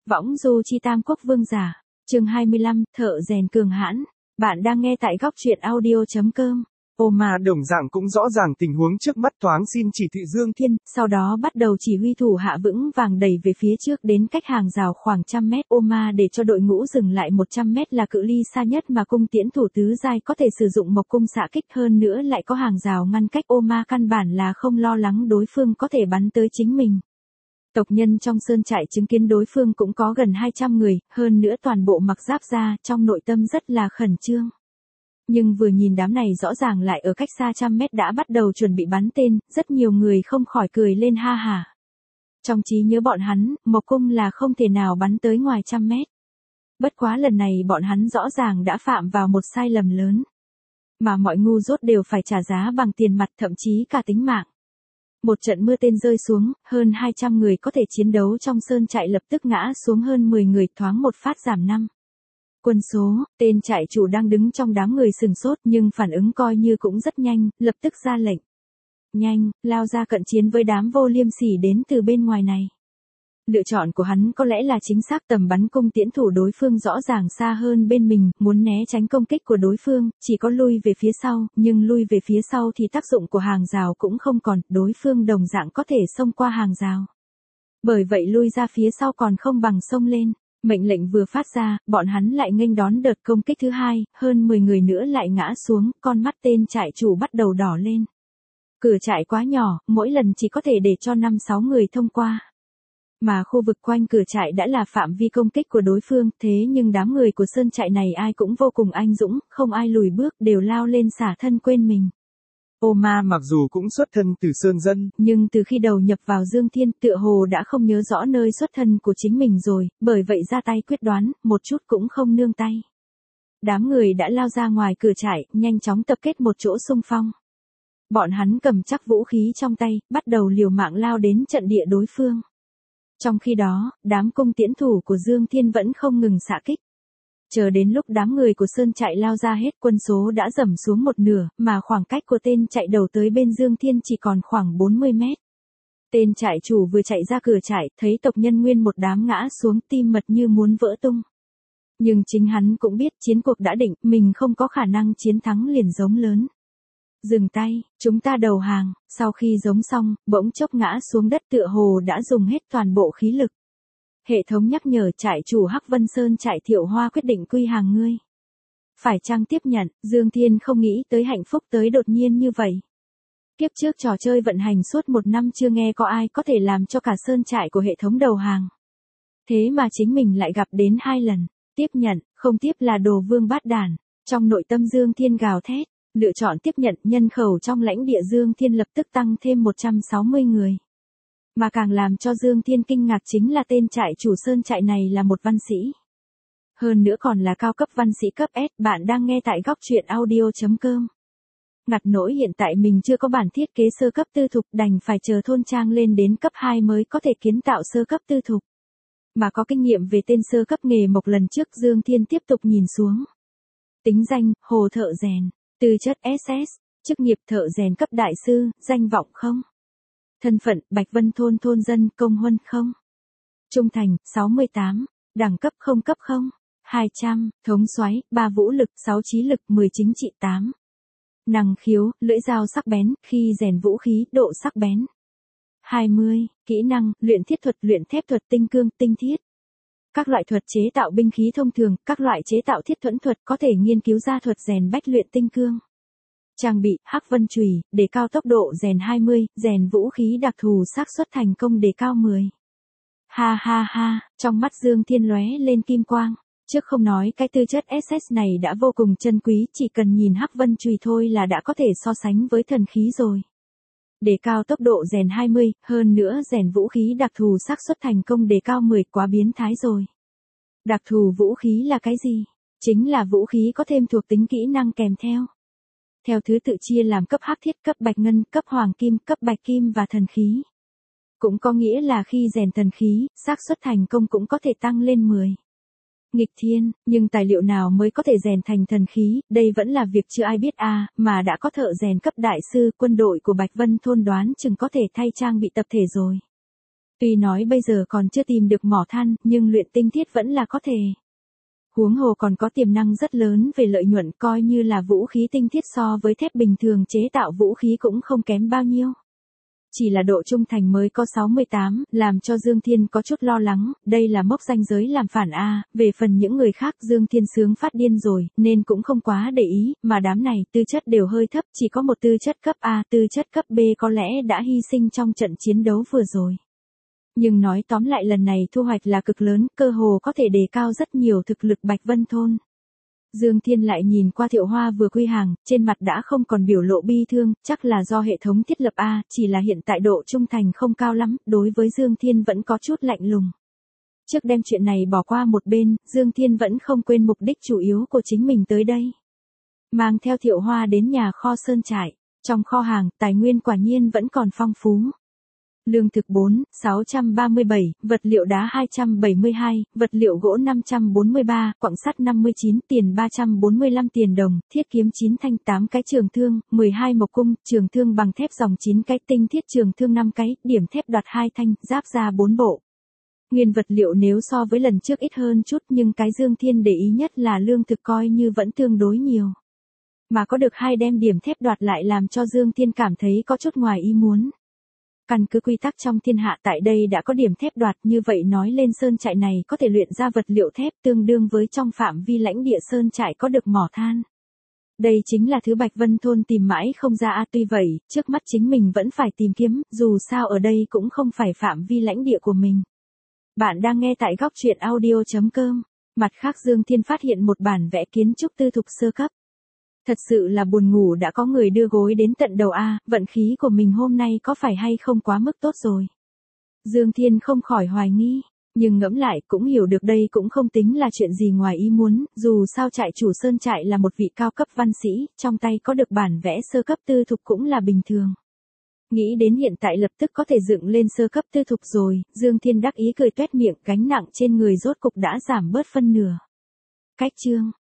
Võng du chi tam quốc vương giả. Chương 25, thợ rèn cường hãn. Bạn đang nghe tại góc truyện audio.com. Đồng dạng cũng rõ ràng tình huống trước mắt thoáng xin chỉ thị Dương Thiên, sau đó bắt đầu chỉ huy thủ hạ vững vàng đẩy về phía trước đến cách hàng rào khoảng 100 mét. Để cho đội ngũ dừng lại 100 mét là cự ly xa nhất mà cung tiễn thủ tứ giai có thể sử dụng mộc cung xạ kích, hơn nữa lại có hàng rào ngăn cách. Căn bản là không lo lắng đối phương có thể bắn tới chính mình. Tộc nhân trong sơn trại chứng kiến đối phương cũng có gần 200 người, hơn nữa toàn bộ mặc giáp da, trong nội tâm rất là khẩn trương. Nhưng vừa nhìn đám này rõ ràng lại ở cách xa 100 mét đã bắt đầu chuẩn bị bắn tên, rất nhiều người không khỏi cười lên ha hả. Trong trí nhớ bọn hắn, mộc cung là không thể nào bắn tới ngoài 100 mét. Bất quá lần này bọn hắn rõ ràng đã phạm vào một sai lầm lớn. Mà mọi ngu dốt đều phải trả giá bằng tiền mặt, thậm chí cả tính mạng. Một trận mưa tên rơi xuống, hơn 200 người có thể chiến đấu trong sơn trại lập tức ngã xuống, hơn 10 người thoáng một phát giảm 5 quân số. Tên trại chủ đang đứng trong đám người sừng sốt nhưng phản ứng coi như cũng rất nhanh, lập tức ra lệnh. Nhanh, lao ra cận chiến với đám vô liêm sỉ đến từ bên ngoài này. Lựa chọn của hắn có lẽ là chính xác, tầm bắn cung tiễn thủ đối phương rõ ràng xa hơn bên mình, muốn né tránh công kích của đối phương, chỉ có lui về phía sau, nhưng lui về phía sau thì tác dụng của hàng rào cũng không còn, đối phương đồng dạng có thể xông qua hàng rào. Bởi vậy lui ra phía sau còn không bằng xông lên. Mệnh lệnh vừa phát ra, bọn hắn lại nghênh đón đợt công kích thứ hai, hơn 10 người nữa lại ngã xuống, con mắt tên trại chủ bắt đầu đỏ lên. Cửa trại quá nhỏ, mỗi lần chỉ có thể để cho 5-6 người thông qua. Mà khu vực quanh cửa trại đã là phạm vi công kích của đối phương, thế nhưng đám người của sơn trại này ai cũng vô cùng anh dũng, không ai lùi bước, đều lao lên xả thân quên mình. Mặc dù cũng xuất thân từ sơn dân, nhưng từ khi đầu nhập vào Dương Thiên, tựa hồ đã không nhớ rõ nơi xuất thân của chính mình rồi, bởi vậy ra tay quyết đoán, một chút cũng không nương tay. Đám người đã lao ra ngoài cửa trại, nhanh chóng tập kết một chỗ xung phong. Bọn hắn cầm chắc vũ khí trong tay, bắt đầu liều mạng lao đến trận địa đối phương. Trong khi đó, đám cung tiễn thủ của Dương Thiên vẫn không ngừng xạ kích. Chờ đến lúc đám người của sơn trại lao ra hết, quân số đã giảm xuống một nửa, mà khoảng cách của tên chạy đầu tới bên Dương Thiên chỉ còn khoảng 40 mét. Tên trại chủ vừa chạy ra cửa trại, thấy tộc nhân nguyên một đám ngã xuống, tim mật như muốn vỡ tung. Nhưng chính hắn cũng biết chiến cuộc đã định, mình không có khả năng chiến thắng, liền giống lớn. Dừng tay, chúng ta đầu hàng. Sau khi giống xong, bỗng chốc ngã xuống đất, tựa hồ đã dùng hết toàn bộ khí lực. Hệ thống nhắc nhở trại chủ Hắc Vân Sơn trại Thiệu Hoa quyết định quy hàng ngươi. Phải chăng tiếp nhận? Dương Thiên không nghĩ tới hạnh phúc tới đột nhiên như vậy. Kiếp trước trò chơi vận hành suốt 1 năm chưa nghe có ai có thể làm cho cả sơn trại của hệ thống đầu hàng. Thế mà chính mình lại gặp đến 2 lần. Tiếp nhận, không tiếp là đồ vương bát đản. Trong nội tâm Dương Thiên gào thét, lựa chọn tiếp nhận, nhân khẩu trong lãnh địa Dương Thiên lập tức tăng thêm 160 người. Mà càng làm cho Dương Thiên kinh ngạc chính là tên trại chủ sơn trại này là một văn sĩ. Hơn nữa còn là cao cấp văn sĩ cấp S. Bạn đang nghe tại góc truyện audio.com. Ngặt nỗi hiện tại mình chưa có bản thiết kế sơ cấp tư thục, đành phải chờ thôn trang lên đến cấp 2 mới có thể kiến tạo sơ cấp tư thục. Mà có kinh nghiệm về tên sơ cấp nghề mộc lần trước, Dương Thiên tiếp tục nhìn xuống. Tính danh, Hồ Thợ Rèn. Tư chất SS. Chức nghiệp thợ rèn cấp đại sư, danh vọng không. Thân phận, Bạch Vân thôn thôn dân, công huân không. Trung thành, 68. Đẳng cấp không cấp không. 200. Thống soái, 3 vũ lực, 6 trí lực, 10 chính trị 8. Năng khiếu, lưỡi dao sắc bén, khi rèn vũ khí, độ sắc bén. 20. Kỹ năng, luyện thiết thuật, luyện thép thuật, tinh cương, tinh thiết. Các loại thuật chế tạo binh khí thông thường, các loại chế tạo thiết thuẫn thuật, có thể nghiên cứu ra thuật rèn bách luyện tinh cương. Trang bị, Hắc Vân chùy, đề cao tốc độ rèn 20, rèn vũ khí đặc thù xác suất thành công đề cao 10. Ha ha ha, trong mắt Dương Thiên lóe lên kim quang. Trước không nói cái tư chất SS này đã vô cùng chân quý, chỉ cần nhìn Hắc Vân chùy thôi là đã có thể so sánh với thần khí rồi. Đề cao tốc độ rèn 20, hơn nữa rèn vũ khí đặc thù xác suất thành công đề cao 10, quá biến thái rồi. Đặc thù vũ khí là cái gì? Chính là vũ khí có thêm thuộc tính kỹ năng kèm theo. Theo thứ tự chia làm cấp hắc thiết, cấp bạch ngân, cấp hoàng kim, cấp bạch kim và thần khí. Cũng có nghĩa là khi rèn thần khí, xác suất thành công cũng có thể tăng lên 10. Nghịch thiên, nhưng tài liệu nào mới có thể rèn thành thần khí, đây vẫn là việc chưa ai biết mà đã có thợ rèn cấp đại sư, quân đội của Bạch Vân thôn đoán chừng có thể thay trang bị tập thể rồi. Tuy nói bây giờ còn chưa tìm được mỏ than, nhưng luyện tinh thiết vẫn là có thể. Huống hồ còn có tiềm năng rất lớn về lợi nhuận, coi như là vũ khí tinh thiết so với thép bình thường chế tạo vũ khí cũng không kém bao nhiêu. Chỉ là độ trung thành mới có 68, làm cho Dương Thiên có chút lo lắng, đây là mốc ranh giới làm phản A, về phần những người khác Dương Thiên sướng phát điên rồi, nên cũng không quá để ý, mà đám này tư chất đều hơi thấp, chỉ có một tư chất cấp A, tư chất cấp B có lẽ đã hy sinh trong trận chiến đấu vừa rồi. Nhưng nói tóm lại lần này thu hoạch là cực lớn, cơ hồ có thể đề cao rất nhiều thực lực Bạch Vân Thôn. Dương Thiên lại nhìn qua Thiệu Hoa vừa quy hàng, trên mặt đã không còn biểu lộ bi thương, chắc là do hệ thống thiết lập A, chỉ là hiện tại độ trung thành không cao lắm, đối với Dương Thiên vẫn có chút lạnh lùng. Trước đem chuyện này bỏ qua một bên, Dương Thiên vẫn không quên mục đích chủ yếu của chính mình tới đây. Mang theo Thiệu Hoa đến nhà kho sơn trại, trong kho hàng, tài nguyên quả nhiên vẫn còn phong phú. Lương thực 637, vật liệu đá 272, vật liệu gỗ 543, quặng sắt 59, tiền 345 tiền đồng, thiết kiếm 9 thanh 8 cái trường thương, 12 mộc cung, trường thương bằng thép dòng 9 cái, tinh thiết trường thương 5 cái, điểm thép đoạt 2 thanh, giáp da 4 bộ. Nguyên vật liệu nếu so với lần trước ít hơn chút, nhưng cái Dương Thiên để ý nhất là lương thực coi như vẫn tương đối nhiều. Mà có được 2 đem điểm thép đoạt lại làm cho Dương Thiên cảm thấy có chút ngoài ý muốn. Căn cứ quy tắc trong thiên hạ tại đây đã có điểm thép đoạt, như vậy nói lên sơn trại này có thể luyện ra vật liệu thép tương đương với trong phạm vi lãnh địa sơn trại có được mỏ than. Đây chính là thứ Bạch Vân Thôn tìm mãi không ra. Tuy vậy, trước mắt chính mình vẫn phải tìm kiếm, dù sao ở đây cũng không phải phạm vi lãnh địa của mình. Bạn đang nghe tại góc truyện audio.com. Mặt khác Dương Thiên phát hiện một bản vẽ kiến trúc tư thục sơ cấp. Thật sự là buồn ngủ đã có người đưa gối đến tận đầu A, vận khí của mình hôm nay có phải hay không quá mức tốt rồi. Dương Thiên không khỏi hoài nghi, nhưng ngẫm lại cũng hiểu được đây cũng không tính là chuyện gì ngoài ý muốn, dù sao trại chủ sơn trại là một vị cao cấp văn sĩ, trong tay có được bản vẽ sơ cấp tư thục cũng là bình thường. Nghĩ đến hiện tại lập tức có thể dựng lên sơ cấp tư thục rồi, Dương Thiên đắc ý cười tuét miệng, gánh nặng trên người rốt cục đã giảm bớt phân nửa. Cách chương